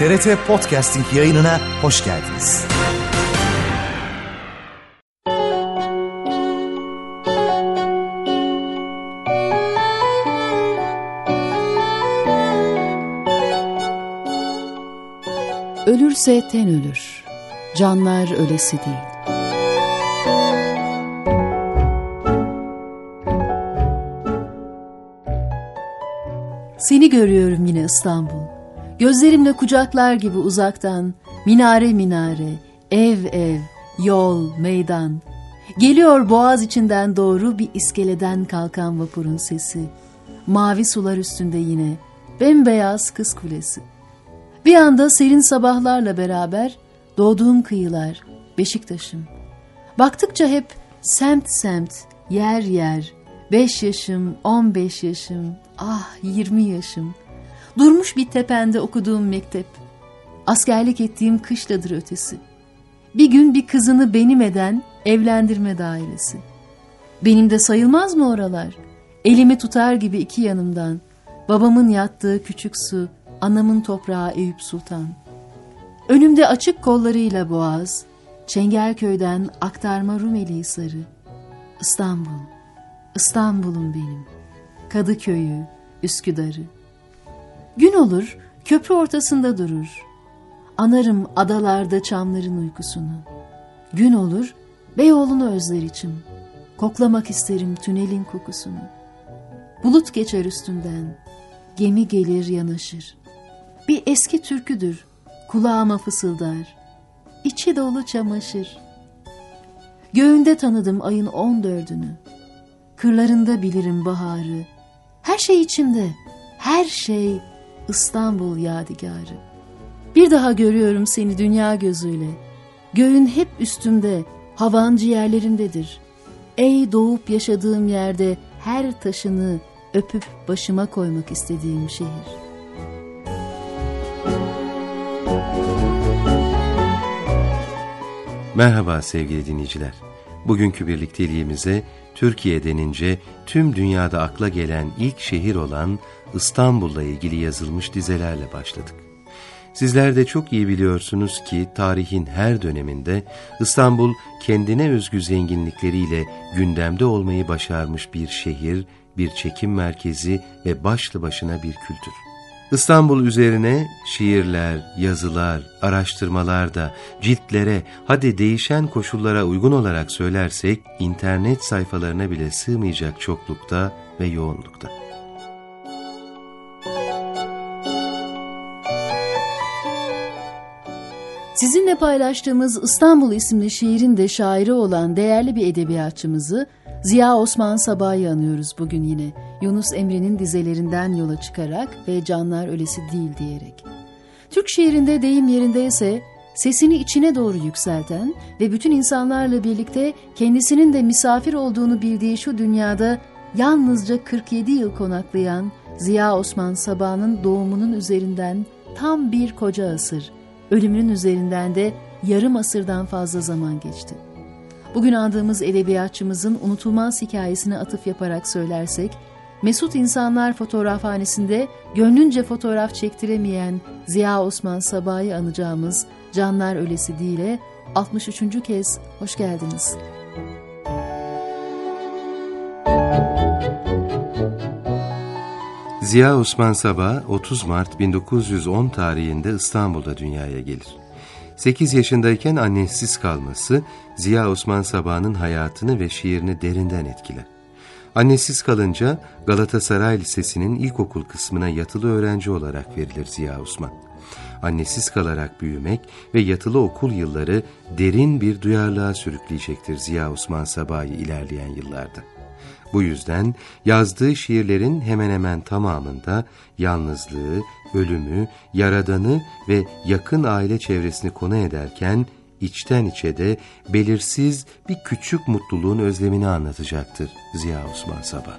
TRT Podcasting yayınına hoş geldiniz. Ölürse ten ölür, canlar ölesi değil. Seni görüyorum yine İstanbul. Gözlerimle kucaklar gibi uzaktan, minare minare, ev ev, yol, meydan. Geliyor boğaz içinden doğru bir iskeleden kalkan vapurun sesi. Mavi sular üstünde yine, bembeyaz Kız Kulesi. Bir anda serin sabahlarla beraber doğduğum kıyılar, Beşiktaş'ım. Baktıkça hep semt semt, yer yer, 5 yaşım, 15 yaşım, 20 yaşım. Durmuş bir tepende okuduğum mektep. Askerlik ettiğim kışladır ötesi. Bir gün bir kızını benim eden evlendirme dairesi. Benim de sayılmaz mı oralar? Elimi tutar gibi iki yanımdan. Babamın yattığı küçük su, anamın toprağı Eyüp Sultan. Önümde açık kollarıyla boğaz, Çengelköy'den aktarma Rumeli Hisarı. İstanbul, İstanbul'um benim. Kadıköy'ü, Üsküdar'ı. Gün olur, köprü ortasında durur. Anarım adalarda çamların uykusunu. Gün olur, Beyoğlu'nu özler içim. Koklamak isterim tünelin kokusunu. Bulut geçer üstünden, gemi gelir yanaşır. Bir eski türküdür, kulağıma fısıldar. İçi dolu çamaşır. Göğünde tanıdım ayın 14'ünü. Kırlarında bilirim baharı. Her şey içimde, her şey İstanbul yadigarı. Bir daha görüyorum seni dünya gözüyle. Göğün hep üstümde, havan ciğerlerimdedir. Ey doğup yaşadığım yerde her taşını öpüp başıma koymak istediğim şehir. Merhaba sevgili dinleyiciler. Bugünkü birlikteliğimize Türkiye denince tüm dünyada akla gelen ilk şehir olan İstanbul'la ilgili yazılmış dizelerle başladık. Sizler de çok iyi biliyorsunuz ki tarihin her döneminde İstanbul kendine özgü zenginlikleriyle gündemde olmayı başarmış bir şehir, bir çekim merkezi ve başlı başına bir kültür. İstanbul üzerine şiirler, yazılar, araştırmalar da ciltlere, hadi değişen koşullara uygun olarak söylersek internet sayfalarına bile sığmayacak çoklukta ve yoğunlukta. Sizinle paylaştığımız İstanbul isimli şiirin de şairi olan değerli bir edebiyatçımızı Ziya Osman Sabah'ı anıyoruz bugün yine. Yunus Emre'nin dizelerinden yola çıkarak ve canlar ölesi değil diyerek. Türk şiirinde deyim yerindeyse sesini içine doğru yükselten ve bütün insanlarla birlikte kendisinin de misafir olduğunu bildiği şu dünyada yalnızca 47 yıl konaklayan Ziya Osman Sabah'ın doğumunun üzerinden tam bir koca asır, ölümünün üzerinden de yarım asırdan fazla zaman geçti. Bugün andığımız edebiyatçımızın unutulmaz hikayesine atıf yaparak söylersek, mesut insanlar fotoğrafhanesinde gönlünce fotoğraf çektiremeyen Ziya Osman Sabah'ı anacağımız Canlar Ölesi Değil'e 63. kez hoş geldiniz. Ziya Osman Sabah 30 Mart 1910 tarihinde İstanbul'da dünyaya gelir. 8 yaşındayken annesiz kalması Ziya Osman Sabah'ın hayatını ve şiirini derinden etkiler. Annesiz kalınca Galatasaray Lisesi'nin ilkokul kısmına yatılı öğrenci olarak verilir Ziya Osman. Annesiz kalarak büyümek ve yatılı okul yılları derin bir duyarlılığa sürükleyecektir Ziya Osman Sabah'ı ilerleyen yıllarda. Bu yüzden yazdığı şiirlerin hemen hemen tamamında yalnızlığı, ölümü, yaradanı ve yakın aile çevresini konu ederken içten içe de belirsiz bir küçük mutluluğun özlemini anlatacaktır Ziya Osman Sabah.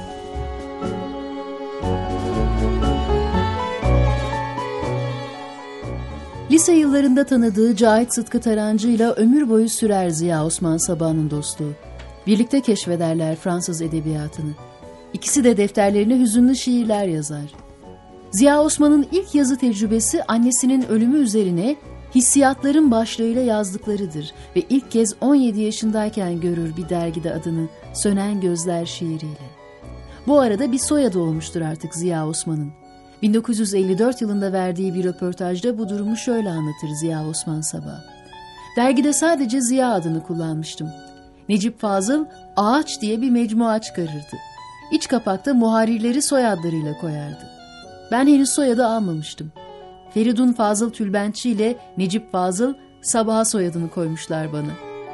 Lise yıllarında tanıdığı Cahit Sıtkı Tarancı ile ömür boyu sürer Ziya Osman Sabah'ın dostluğu. Birlikte keşfederler Fransız edebiyatını. İkisi de defterlerine hüzünlü şiirler yazar. Ziya Osman'ın ilk yazı tecrübesi annesinin ölümü üzerine hissiyatların başlığıyla yazdıklarıdır ve ilk kez 17 yaşındayken görür bir dergide adını Sönen Gözler şiiriyle. Bu arada bir soyadı olmuştur artık Ziya Osman'ın. 1954 yılında verdiği bir röportajda bu durumu şöyle anlatır Ziya Osman Sabah. Dergide sadece Ziya adını kullanmıştım. Necip Fazıl Ağaç diye bir mecmua çıkarırdı. İç kapakta muharrirleri soyadlarıyla koyardı. Ben henüz soyadı almamıştım. Feridun Fazıl Tülbentçi ile Necip Fazıl Sabah soyadını koymuşlar bana.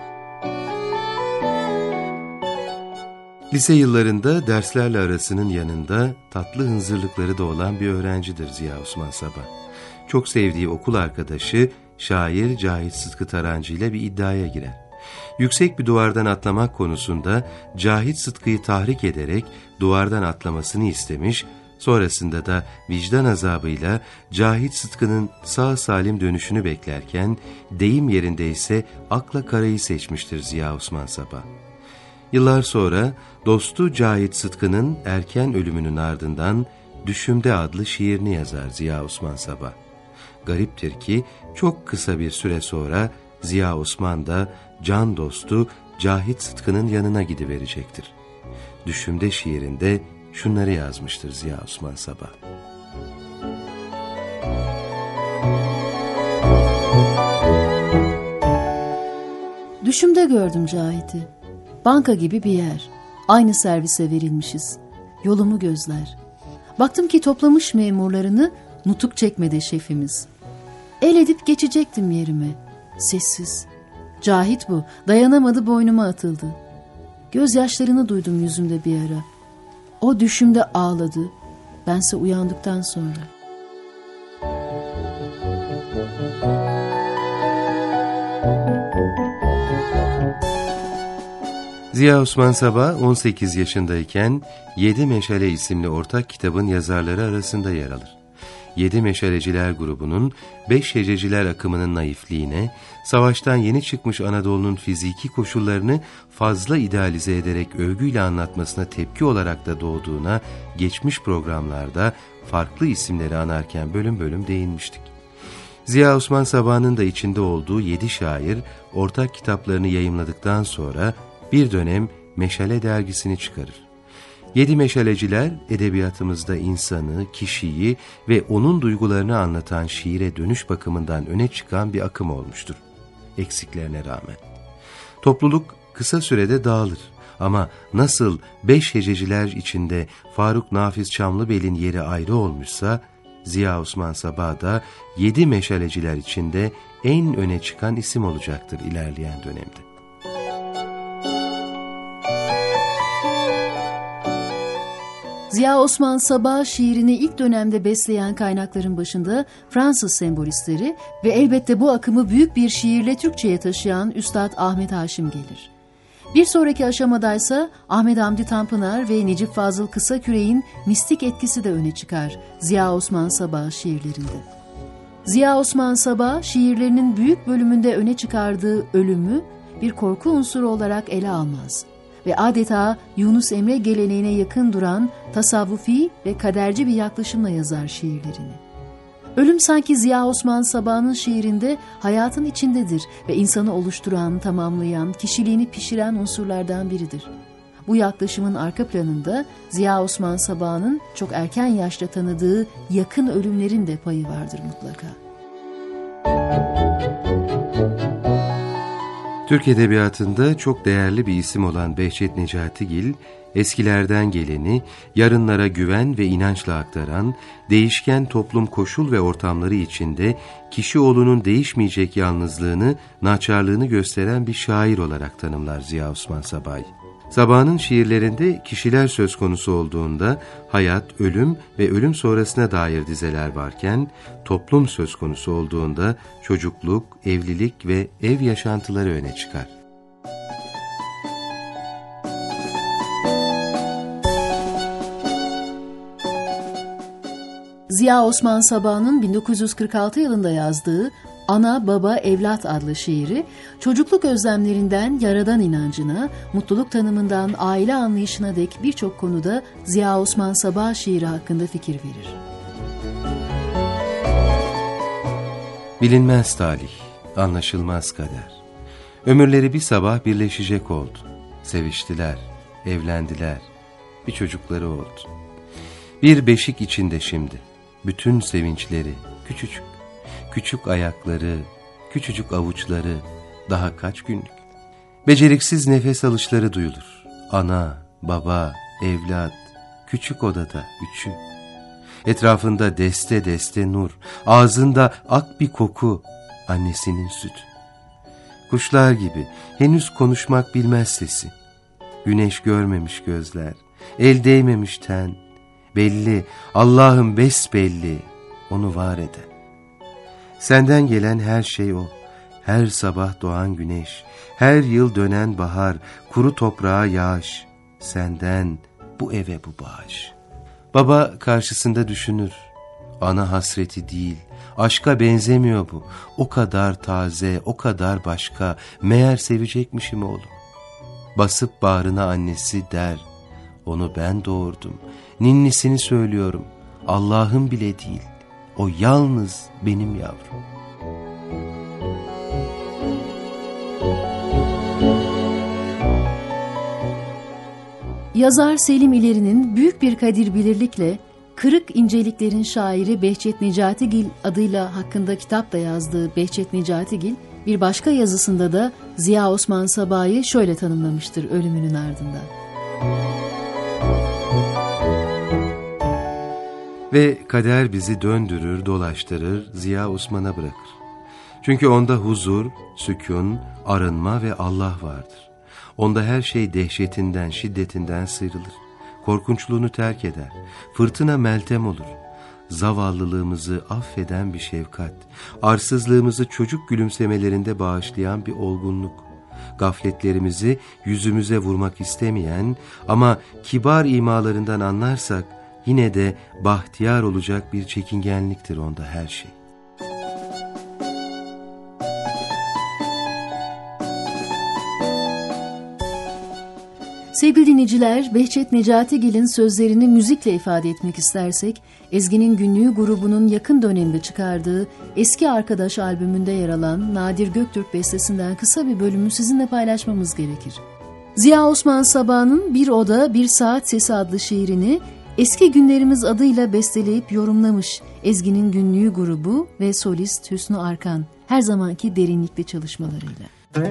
Lise yıllarında derslerle arasının yanında tatlı hınzırlıkları da olan bir öğrencidir Ziya Osman Sabah. Çok sevdiği okul arkadaşı şair Cahit Sıtkı Tarancı ile bir iddiaya girer. Yüksek bir duvardan atlamak konusunda Cahit Sıtkı'yı tahrik ederek duvardan atlamasını istemiş, sonrasında da vicdan azabıyla Cahit Sıtkı'nın sağ salim dönüşünü beklerken deyim yerinde ise akla karayı seçmiştir Ziya Osman Sabah. Yıllar sonra dostu Cahit Sıtkı'nın erken ölümünün ardından Düşümde adlı şiirini yazar Ziya Osman Sabah. Gariptir ki çok kısa bir süre sonra Ziya Osman da can dostu Cahit Sıtkı'nın yanına gidiverecektir. Düşümde şiirinde şunları yazmıştır Ziya Osman Sabah. Düşümde gördüm Cahit'i. Banka gibi bir yer. Aynı servise verilmişiz. Yolumu gözler. Baktım ki toplamış memurlarını, nutuk çekmedi şefimiz. El edip geçecektim yerime. Sessiz. Cahit bu. Dayanamadı, boynuma atıldı. Gözyaşlarını duydum yüzümde bir ara. O düşümde ağladı. Bense uyandıktan sonra. Ziya Osman Sabah 18 yaşındayken Yedi Meşale isimli ortak kitabın yazarları arasında yer alır. Yedi Meşaleciler grubunun, Beş Hececiler akımının naifliğine, savaştan yeni çıkmış Anadolu'nun fiziki koşullarını fazla idealize ederek övgüyle anlatmasına tepki olarak da doğduğuna geçmiş programlarda farklı isimleri anarken bölüm bölüm değinmiştik. Ziya Osman Sabah'ın da içinde olduğu 7 şair ortak kitaplarını yayımladıktan sonra bir dönem Meşale dergisini çıkarır. Yedi Meşaleciler, edebiyatımızda insanı, kişiyi ve onun duygularını anlatan şiire dönüş bakımından öne çıkan bir akım olmuştur, eksiklerine rağmen. Topluluk kısa sürede dağılır ama nasıl Beş Hececiler içinde Faruk Nafiz Çamlıbel'in yeri ayrı olmuşsa, Ziya Osman Sabah da Yedi Meşaleciler içinde en öne çıkan isim olacaktır ilerleyen dönemde. Ziya Osman Sabah şiirini ilk dönemde besleyen kaynakların başında Fransız sembolistleri ve elbette bu akımı büyük bir şiirle Türkçe'ye taşıyan Üstad Ahmet Haşim gelir. Bir sonraki aşamadaysa Ahmet Hamdi Tanpınar ve Necip Fazıl Kısaküre'nin mistik etkisi de öne çıkar Ziya Osman Sabah şiirlerinde. Ziya Osman Sabah şiirlerinin büyük bölümünde öne çıkardığı ölümü bir korku unsuru olarak ele almaz ve adeta Yunus Emre geleneğine yakın duran tasavvufi ve kaderci bir yaklaşımla yazar şiirlerini. Ölüm sanki Ziya Osman Sabah'ın şiirinde hayatın içindedir ve insanı oluşturan, tamamlayan, kişiliğini pişiren unsurlardan biridir. Bu yaklaşımın arka planında Ziya Osman Sabah'ın çok erken yaşta tanıdığı yakın ölümlerin de payı vardır mutlaka. Türk edebiyatında çok değerli bir isim olan Behçet Necatigil, eskilerden geleni, yarınlara güven ve inançla aktaran, değişken toplum koşul ve ortamları içinde kişioğlunun değişmeyecek yalnızlığını, naçarlığını gösteren bir şair olarak tanımlar Ziya Osman Sabah'ı. Sabah'ın şiirlerinde kişiler söz konusu olduğunda hayat, ölüm ve ölüm sonrasına dair dizeler varken, toplum söz konusu olduğunda çocukluk, evlilik ve ev yaşantıları öne çıkar. Ziya Osman Sabah'ın 1946 yılında yazdığı Ana, Baba, Evlat adlı şiiri, çocukluk özlemlerinden yaradan inancına, mutluluk tanımından aile anlayışına dek birçok konuda Ziya Osman Sabah şiiri hakkında fikir verir. Bilinmez talih, anlaşılmaz kader. Ömürleri bir sabah birleşecek oldu. Seviştiler, evlendiler, bir çocukları oldu. Bir beşik içinde şimdi, bütün sevinçleri küçücük. Küçük ayakları, küçücük avuçları, daha kaç günlük. Beceriksiz nefes alışları duyulur. Ana, baba, evlat, küçük odada üçü. Etrafında deste deste nur, ağzında ak bir koku, annesinin sütü. Kuşlar gibi henüz konuşmak bilmez sesi. Güneş görmemiş gözler, el değmemiş ten. Belli, Allah'ım besbelli, onu var eden. Senden gelen her şey o, her sabah doğan güneş, her yıl dönen bahar, kuru toprağa yağış. Senden bu eve bu bağış. Baba karşısında düşünür, ana hasreti değil, aşka benzemiyor bu. O kadar taze, o kadar başka, meğer sevecekmişim oğlum. Basıp bağrına annesi der, onu ben doğurdum, ninnisini söylüyorum, Allah'ım bile değil, o yalnız benim yavrum. Yazar Selim İleri'nin büyük bir kadir bilirlikle Kırık İnceliklerin şairi Behçet Necatigil adıyla hakkında kitap da yazdığı Behçet Necatigil, bir başka yazısında da Ziya Osman Sabah'ı şöyle tanımlamıştır ölümünün ardından. Ve kader bizi döndürür, dolaştırır, Ziya Osman'a bırakır. Çünkü onda huzur, sükun, arınma ve Allah vardır. Onda her şey dehşetinden, şiddetinden sıyrılır. Korkunçluğunu terk eder. Fırtına meltem olur. Zavallılığımızı affeden bir şefkat. Arsızlığımızı çocuk gülümsemelerinde bağışlayan bir olgunluk. Gafletlerimizi yüzümüze vurmak istemeyen ama kibar imalarından anlarsak yine de bahtiyar olacak bir çekingenliktir onda her şey. Sevgili dinleyiciler, Behçet Necatigil'in sözlerini müzikle ifade etmek istersek, Ezgi'nin Günlüğü grubunun yakın dönemde çıkardığı Eski Arkadaş albümünde yer alan Nadir Göktürk bestesinden kısa bir bölümü sizinle paylaşmamız gerekir. Ziya Osman Sabah'ın Bir Oda Bir Saat Sesi adlı şiirini Eski Günlerimiz adıyla besteleyip yorumlamış Ezgi'nin Günlüğü grubu ve solist Hüsnü Arkan, her zamanki derinlikli çalışmalarıyla.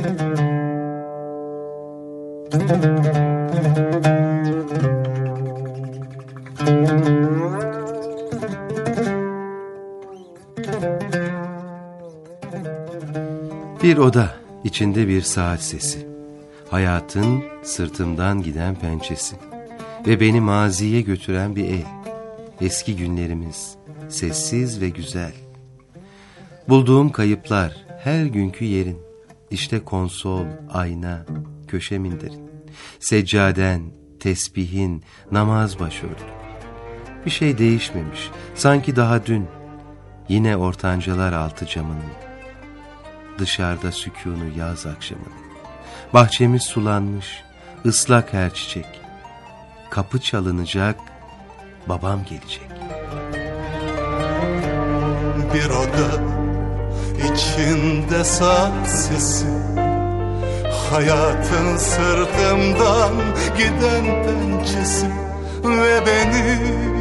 Bir oda, içinde bir saat sesi. Hayatın sırtımdan giden pençesi. Ve beni maziye götüren bir el. Eski günlerimiz, sessiz ve güzel. Bulduğum kayıplar, her günkü yerin. İşte konsol, ayna, köşe minderin. Seccaden, tesbihin, namaz başörtü. Bir şey değişmemiş, sanki daha dün. Yine ortancalar altı camının. Dışarıda sükûnu yaz akşamının. Bahçemiz sulanmış, ıslak her çiçek. Kapı çalınacak, babam gelecek. Bir oda, içinde saat sesi. Hayatın sırtımdan giden pençesi. Ve beni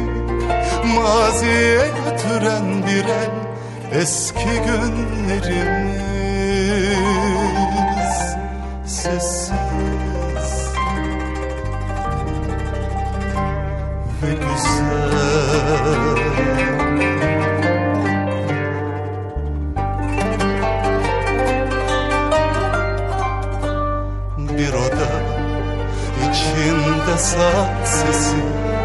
maziye götüren bir el. Eski günlerimiz sessiz ve güzel. Bir oda, içinde saat sesi.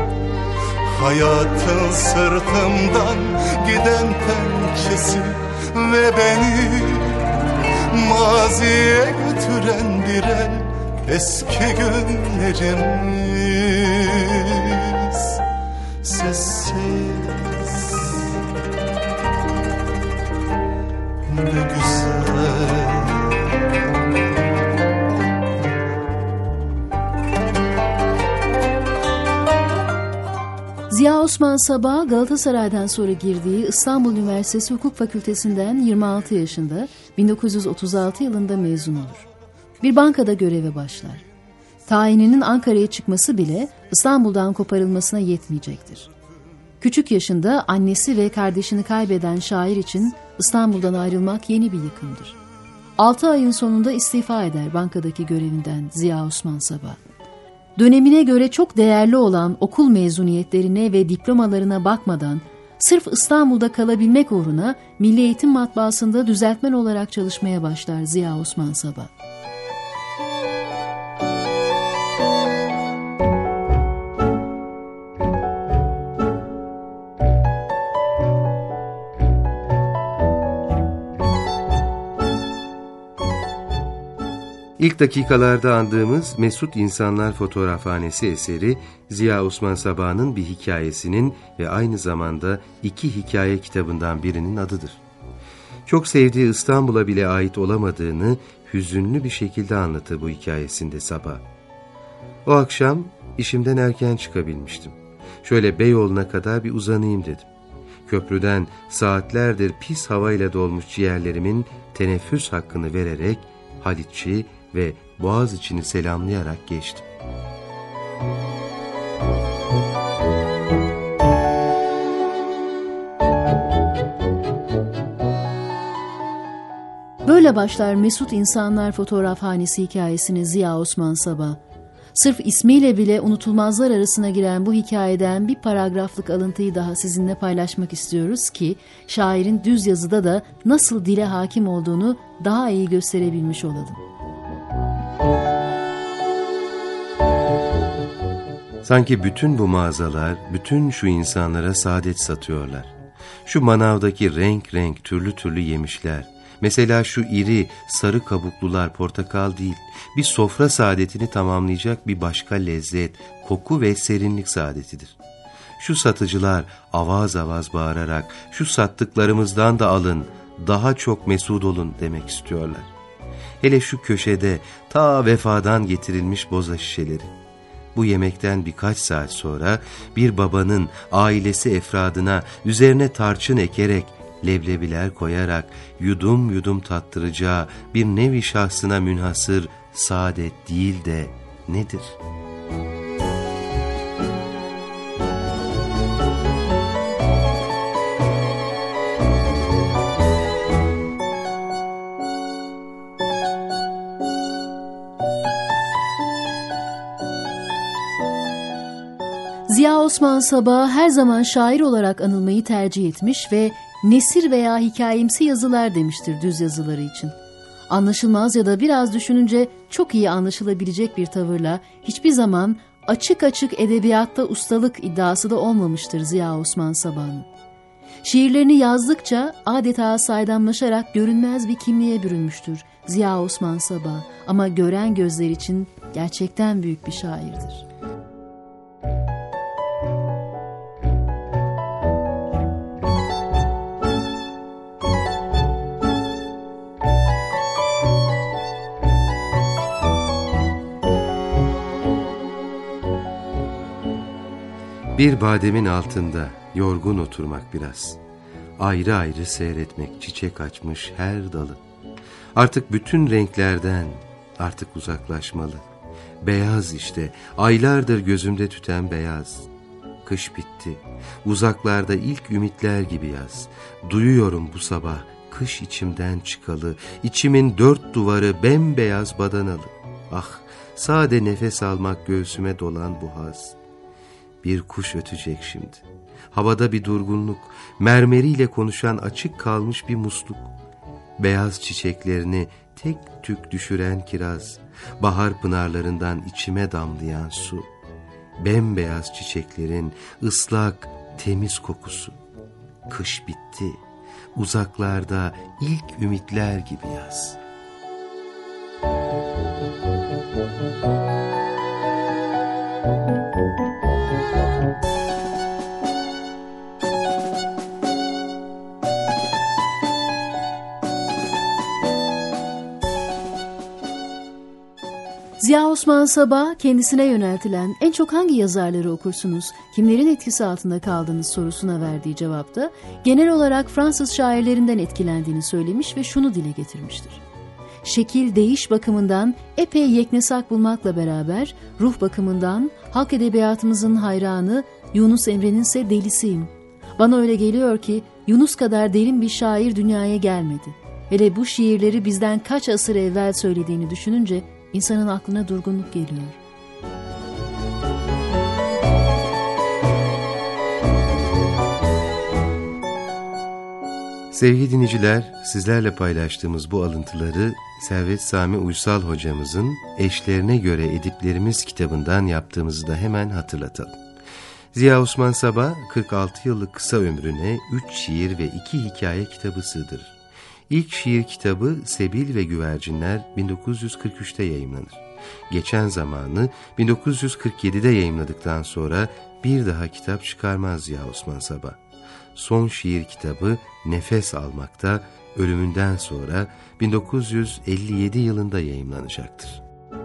Hayatın sırtımdan giden pençesi. Ve beni maziye götüren bir el. Eski günlerimiz sessiz ve güzel. Ziya Osman Sabah, Galatasaray'dan sonra girdiği İstanbul Üniversitesi Hukuk Fakültesinden 26 yaşında 1936 yılında mezun olur. Bir bankada göreve başlar. Tayininin Ankara'ya çıkması bile İstanbul'dan koparılmasına yetmeyecektir. Küçük yaşında annesi ve kardeşini kaybeden şair için İstanbul'dan ayrılmak yeni bir yıkımdır. 6 ayın sonunda istifa eder bankadaki görevinden Ziya Osman Sabah. Dönemine göre çok değerli olan okul mezuniyetlerine ve diplomalarına bakmadan sırf İstanbul'da kalabilmek uğruna Milli Eğitim Matbaası'nda düzeltmen olarak çalışmaya başlar Ziya Osman Sabah. İlk dakikalarda andığımız Mesut İnsanlar Fotoğrafhanesi eseri Ziya Osman Sabah'ın bir hikayesinin ve aynı zamanda 2 hikaye kitabından birinin adıdır. Çok sevdiği İstanbul'a bile ait olamadığını hüzünlü bir şekilde anlatır bu hikayesinde Sabah. O akşam işimden erken çıkabilmiştim. Şöyle Beyoğlu'na kadar bir uzanayım dedim. Köprüden saatlerdir pis havayla dolmuş ciğerlerimin teneffüs hakkını vererek Haliç'i ve Boğaziçi'ni selamlayarak geçtim. Böyle başlar Mesut İnsanlar Fotoğrafhanesi hikayesini Ziya Osman Sabah. Sırf ismiyle bile unutulmazlar arasına giren bu hikayeden bir paragraflık alıntıyı daha sizinle paylaşmak istiyoruz ki şairin düz yazıda da nasıl dile hakim olduğunu daha iyi gösterebilmiş olalım. Sanki bütün bu mağazalar, bütün şu insanlara saadet satıyorlar. Şu manavdaki renk renk türlü türlü yemişler. Mesela şu iri, sarı kabuklular portakal değil, bir sofra saadetini tamamlayacak bir başka lezzet, koku ve serinlik saadetidir. Şu satıcılar avaz avaz bağırarak, şu sattıklarımızdan da alın, daha çok mesut olun demek istiyorlar. Hele şu köşede ta Vefadan getirilmiş boza şişeleri. Bu yemekten birkaç saat sonra bir babanın ailesi efradına üzerine tarçın ekerek, leblebiler koyarak yudum yudum tattıracağı bir nevi şahsına münhasır saadet değil de nedir? Ziya Osman Sabah her zaman şair olarak anılmayı tercih etmiş ve nesir veya hikayemsi yazılar demiştir düz yazıları için. Anlaşılmaz ya da biraz düşününce çok iyi anlaşılabilecek bir tavırla hiçbir zaman açık açık edebiyatta ustalık iddiası da olmamıştır Ziya Osman Sabah'ın. Şiirlerini yazdıkça adeta saydamlaşarak görünmez bir kimliğe bürünmüştür Ziya Osman Sabah ama gören gözler için gerçekten büyük bir şairdir. Bir bademin altında yorgun oturmak biraz. Ayrı ayrı seyretmek çiçek açmış her dalı. Artık bütün renklerden artık uzaklaşmalı. Beyaz işte, aylardır gözümde tüten beyaz. Kış bitti, uzaklarda ilk ümitler gibi yaz. Duyuyorum bu sabah kış içimden çıkalı. İçimin 4 duvarı bembeyaz badanalı. Ah, sade nefes almak göğsüme dolan bu haz. Bir kuş ötecek şimdi. Havada bir durgunluk, mermeriyle konuşan açık kalmış bir musluk. Beyaz çiçeklerini tek tük düşüren kiraz, bahar pınarlarından içime damlayan su. Bembeyaz çiçeklerin ıslak, temiz kokusu. Kış bitti, uzaklarda ilk ümitler gibi yaz. Ziya Osman Sabah kendisine yöneltilen en çok hangi yazarları okursunuz, kimlerin etkisi altında kaldığınız sorusuna verdiği cevapta genel olarak Fransız şairlerinden etkilendiğini söylemiş ve şunu dile getirmiştir. Şekil, değiş bakımından epey yeknesak bulmakla beraber ruh bakımından halk edebiyatımızın hayranı, Yunus Emre'nin ise delisiyim. Bana öyle geliyor ki Yunus kadar derin bir şair dünyaya gelmedi. Hele bu şiirleri bizden kaç asır evvel söylediğini düşününce insanın aklına durgunluk geliyor. Sevgili dinleyiciler, sizlerle paylaştığımız bu alıntıları Servet Sami Uysal hocamızın Eşlerine Göre Ediplerimiz kitabından yaptığımızı da hemen hatırlatalım. Ziya Osman Sabah 46 yıllık kısa ömrüne 3 şiir ve 2 hikaye kitabı sığdırır. İlk şiir kitabı Sebil ve Güvercinler 1943'te yayımlanır. Geçen zamanı 1947'de yayımladıktan sonra bir daha kitap çıkarmaz Ziya Osman Sabah. Son şiir kitabı Nefes Almak'ta ölümünden sonra 1957 yılında yayımlanacaktır.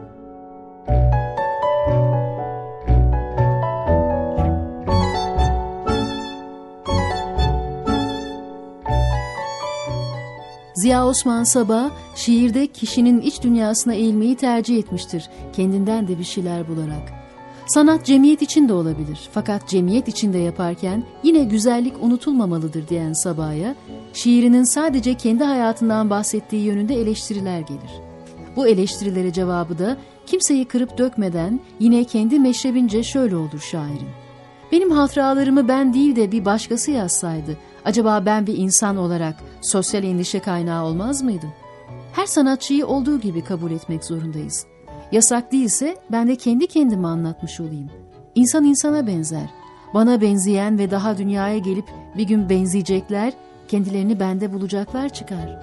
Ziya Osman Sabah, şiirde kişinin iç dünyasına eğilmeyi tercih etmiştir, kendinden de bir şeyler bularak. Sanat cemiyet için de olabilir, fakat cemiyet içinde yaparken yine güzellik unutulmamalıdır diyen Sabah'a, şiirinin sadece kendi hayatından bahsettiği yönünde eleştiriler gelir. Bu eleştirilere cevabı da kimseyi kırıp dökmeden yine kendi meşrebince şöyle olur şairin. Benim hatıralarımı ben değil de bir başkası yazsaydı, acaba ben bir insan olarak sosyal endişe kaynağı olmaz mıydım? Her sanatçıyı olduğu gibi kabul etmek zorundayız. Yasak değilse ben de kendi kendime anlatmış olayım. İnsan insana benzer. Bana benzeyen ve daha dünyaya gelip bir gün benzeyecekler, kendilerini bende bulacaklar çıkar.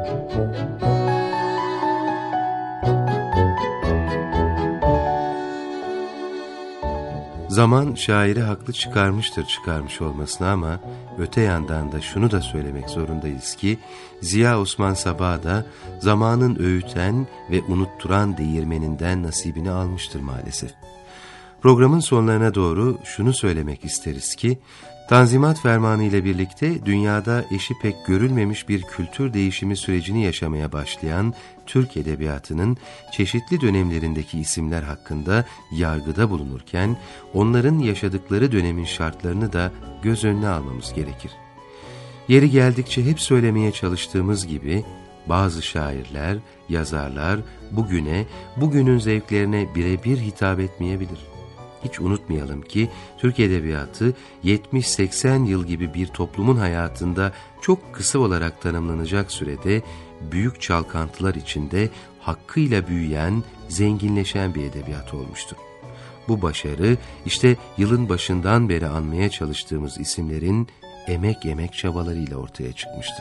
Zaman şairi haklı çıkarmış olmasına ama öte yandan da şunu da söylemek zorundayız ki Ziya Osman Sabah da zamanın öğüten ve unutturan değirmeninden nasibini almıştır maalesef. Programın sonlarına doğru şunu söylemek isteriz ki Tanzimat Fermanı ile birlikte dünyada eşi pek görülmemiş bir kültür değişimi sürecini yaşamaya başlayan Türk edebiyatının çeşitli dönemlerindeki isimler hakkında yargıda bulunurken onların yaşadıkları dönemin şartlarını da göz önüne almamız gerekir. Yeri geldikçe hep söylemeye çalıştığımız gibi bazı şairler, yazarlar bugünün zevklerine birebir hitap etmeyebilir. Hiç unutmayalım ki Türk edebiyatı 70-80 yıl gibi bir toplumun hayatında çok kısa olarak tanımlanacak sürede büyük çalkantılar içinde hakkıyla büyüyen, zenginleşen bir edebiyat olmuştur. Bu başarı işte yılın başından beri anmaya çalıştığımız isimlerin emek çabalarıyla ortaya çıkmıştır.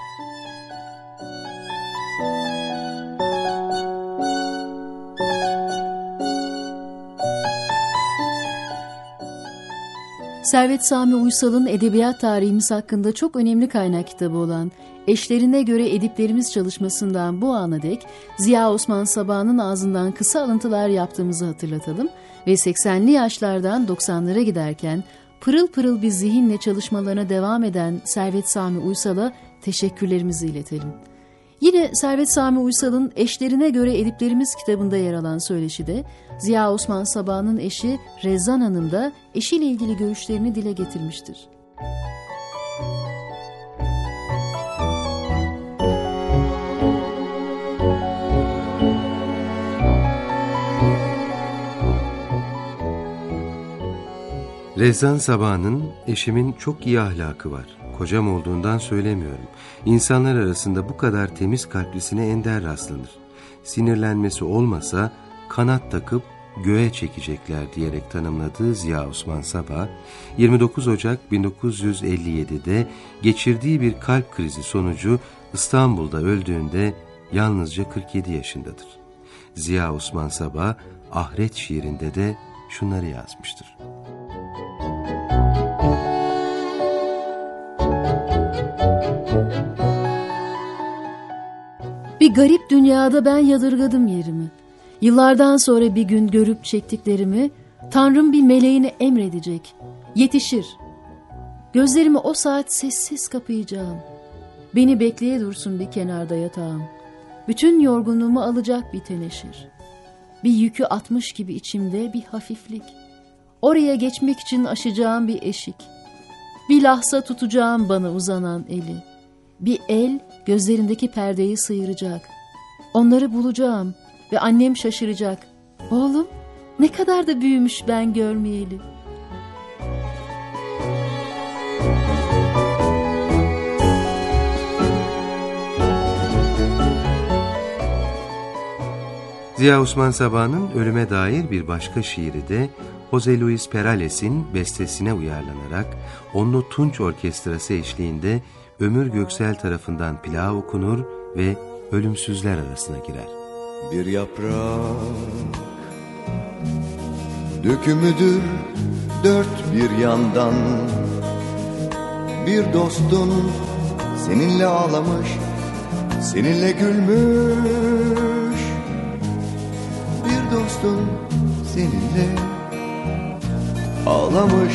Servet Sami Uysal'ın edebiyat tarihimiz hakkında çok önemli kaynak kitabı olan Eşlerine Göre Ediplerimiz çalışmasından bu ana dek Ziya Osman Sabah'ın ağzından kısa alıntılar yaptığımızı hatırlatalım ve 80'li yaşlardan 90'lara giderken pırıl pırıl bir zihinle çalışmalarına devam eden Servet Sami Uysal'a teşekkürlerimizi iletelim. Yine Servet Sami Uysal'ın Eşlerine Göre Ediplerimiz kitabında yer alan söyleşide Ziya Osman Sabah'ın eşi Rezzan Hanım da eşiyle ilgili görüşlerini dile getirmiştir. Rezzan Sabah'ın eşimin çok iyi ahlakı var. Kocam olduğundan söylemiyorum. İnsanlar arasında bu kadar temiz kalplisine ender rastlanır. Sinirlenmesi olmasa kanat takıp göğe çekecekler diyerek tanımladığı Ziya Osman Sabah, 29 Ocak 1957'de geçirdiği bir kalp krizi sonucu İstanbul'da öldüğünde yalnızca 47 yaşındadır. Ziya Osman Sabah, Ahiret şiirinde de şunları yazmıştır. Bir garip dünyada ben yadırgadım yerimi. Yıllardan sonra bir gün görüp çektiklerimi Tanrım bir meleğine emredecek. Yetişir. Gözlerimi o saat sessiz kapayacağım. Beni bekleye dursun bir kenarda yatağım. Bütün yorgunluğumu alacak bir teneşir. Bir yükü atmış gibi içimde bir hafiflik. Oraya geçmek için aşacağım bir eşik. Bir lahza tutacağım bana uzanan eli. Bir el gözlerindeki perdeyi sıyıracak. Onları bulacağım ve annem şaşıracak. Oğlum ne kadar da büyümüş ben görmeyeli. Ziya Osman Sabah'ın ölüme dair bir başka şiiri de José Luis Perales'in bestesine uyarlanarak Onlu Tunç Orkestrası eşliğinde Ömür Göksel tarafından plağı okunur ve ölümsüzler arasına girer. Bir yaprak dökümüdür dört bir yandan, bir dostun seninle ağlamış, seninle gülmüş. Bir dostun seninle ağlamış,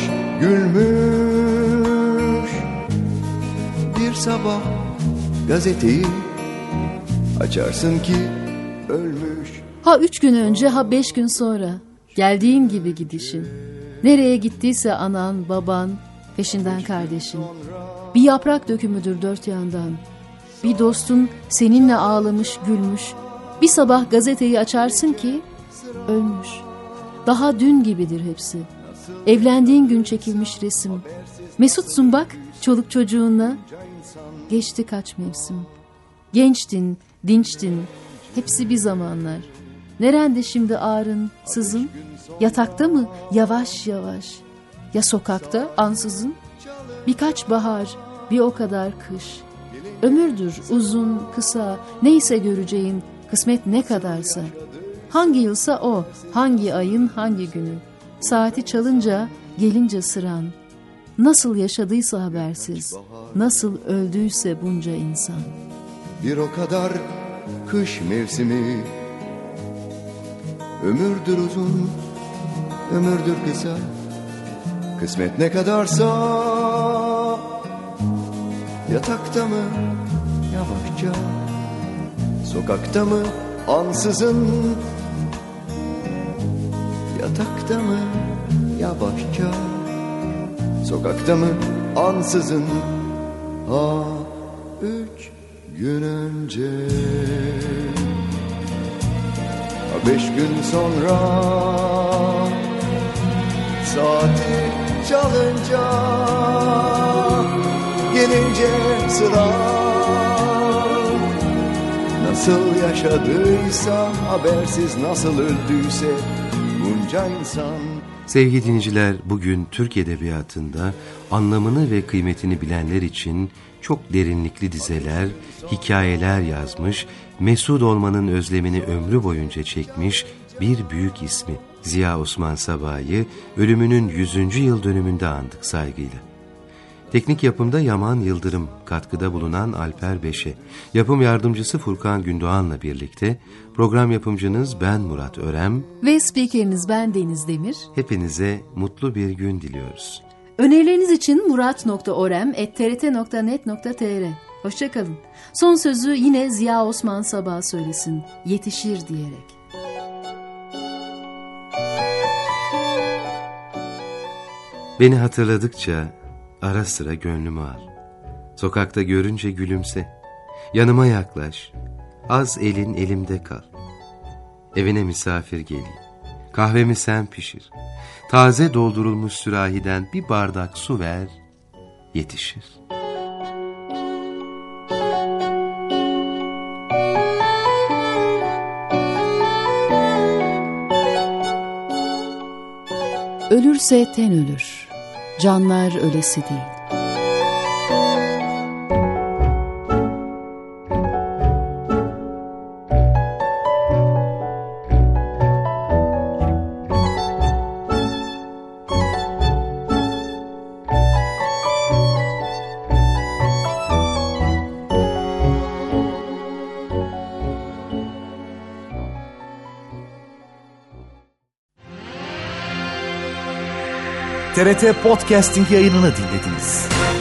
gülmüş. Bir sabah gazeteyi açarsın ki ölmüş. Ha 3 gün önce ha 5 gün sonra geldiğin gibi gidişin. Nereye gittiyse anan, baban, peşinden kardeşin. Bir yaprak dökümüdür dört yandan. Bir dostun seninle ağlamış, gülmüş. Bir sabah gazeteyi açarsın ki ölmüş. Daha dün gibidir hepsi. Evlendiğin gün çekilmiş resim. Mesutsun bak çoluk çocuğunla. Geçti kaç mevsim. Gençtin, dinçtin. Hepsi bir zamanlar. Nerede şimdi ağrın, sızın? Yatakta mı? Yavaş yavaş. Ya sokakta ansızın? Birkaç bahar, bir o kadar kış. Ömürdür uzun, kısa, neyse göreceğin, kısmet ne kadarsa. Hangi yılsa o, hangi ayın hangi günü. Saati çalınca, gelince sıran. Nasıl yaşadıysa habersiz, nasıl öldüyse bunca insan. Bir o kadar kış mevsimi. Ömürdür uzun, ömürdür kısa. Kısmet ne kadarsa. Yatakta mı yavaşça, sokakta mı ansızın? Yatakta mı yavaşça, sokakta mı ansızın? Ha 3 gün önce, ha 5 gün sonra, saati çalınca, gelince sıra. Nasıl yaşadıysa habersiz, nasıl öldüyse bunca insan. Sevgili dinleyiciler, bugün Türk Edebiyatı'nda anlamını ve kıymetini bilenler için çok derinlikli dizeler, hikayeler yazmış, mesut olmanın özlemini ömrü boyunca çekmiş bir büyük ismi Ziya Osman Sabah'ı ölümünün 100. yıl dönümünde andık saygıyla. Teknik yapımda Yaman Yıldırım, katkıda bulunan Alper Beşe, yapım yardımcısı Furkan Gündoğan'la birlikte program yapımcınız ben Murat Örem ve spikeriniz ben Deniz Demir. Hepinize mutlu bir gün diliyoruz. Önerileriniz için murat.orem@trt.net.tr. Hoşça kalın. Son sözü yine Ziya Osman Sabah söylesin. Yetişir diyerek. Beni hatırladıkça ara sıra gönlüm ağır. Sokakta görünce gülümse. Yanıma yaklaş. Az elin elimde kal. Evine misafir geleyim. Kahvemi sen pişir. Taze doldurulmuş sürahiden bir bardak su ver. Yetişir. Ölürse ten ölür. Canlar ölesi değil. TRT Podcasting yayınını dinlediniz.